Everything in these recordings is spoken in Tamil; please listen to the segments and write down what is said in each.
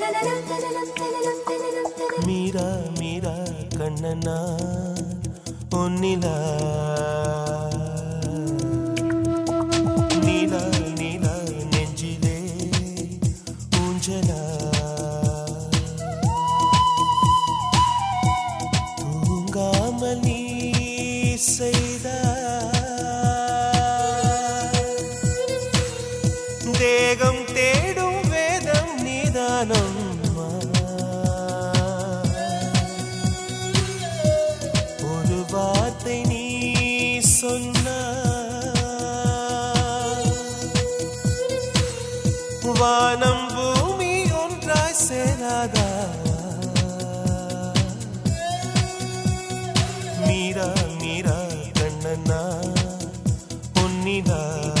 மீரா மீரா கண்ணனா பொன்னிலா நீலா நீலா நெஞ்சிலே ஊஞ்சலா தூங்காமல் நீ செய்த தேகம் தேடும் வேதம் நீதானம் ஒரு வார்த்தை நீ சொன்ன வானம் பூமி ஒன்றாய் சேராதா மீரா மீரா கண்ணனா பொன்னிலா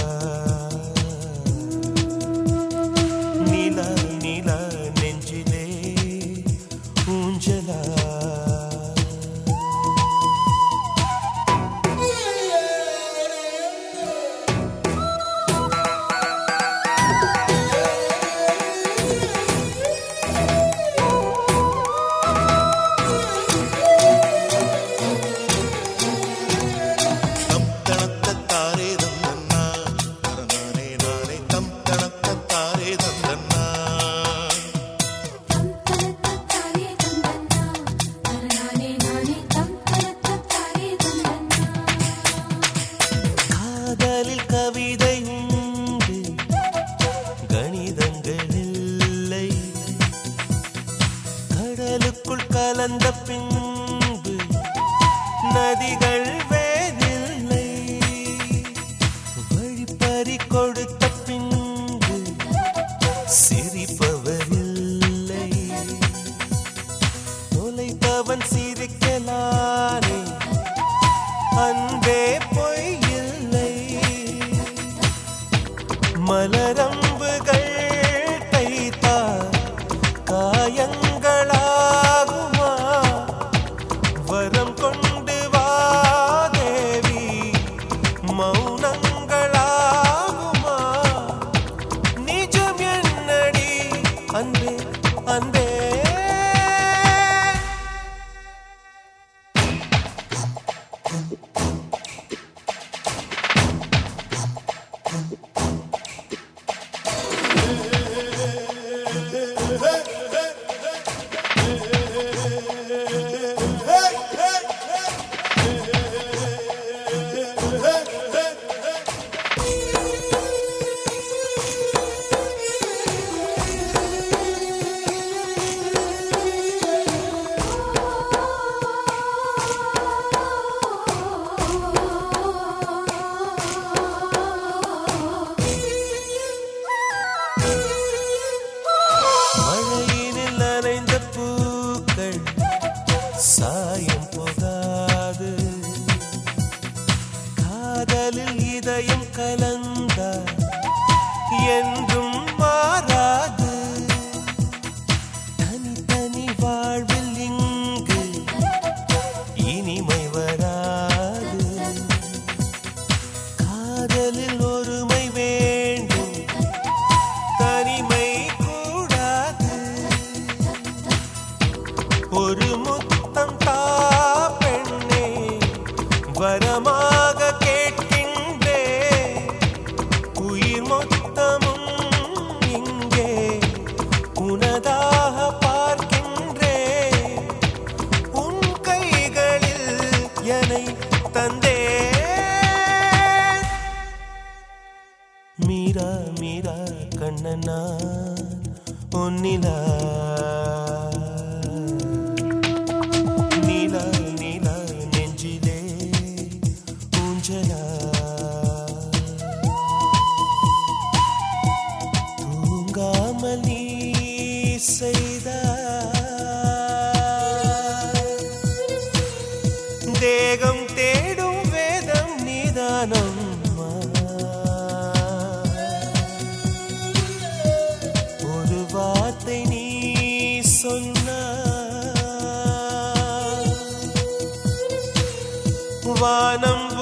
நீலா நீலா நெஞ்சிலே ஊஞ்சலா கவிதை உண்டு கணிதங்கள் இல்லை கடலுக்குள் கலந்த பின்பு நதிகள் வேதில்லை வழிப்பறி கொடுத்த பின்பு சிரிப்பவரில்லை தொலைத்தவன் சிரிக்கலானே அன்பே பொய்யில்லை மலரம்புகள் தைத்தா காயங்களாகுமா வரம் கொண்டு வா தேவி மௌனங்களாகுமா நிஜம் என்னடி அன்பே அன்பே சாயம் போகாது காதலில் இதயம் கலந்த என்றும் மாறாது தனித்தனி வாழ்வில் இங்கு இனிமை வராது காதலில் ஒருமை வேண்டும் தனிமை கூடாது ஒரு பெண்ணே வரமாக கேட்கின்றே உயிர் மொத்தமும் இங்கே உனதாக பார்க்கின்றே உன் கைகளில் என்னை தந்தே மீரா மீரா கண்ணனா பொன்னிலா நீலா நீலா நெஞ்சிலே ஊஞ்சலா தூங்காமல் நீ செய்த தேகம் தேடும் வேதம் நீதானம் ஒரு வார்த்தை நீ சொன்ன வானம்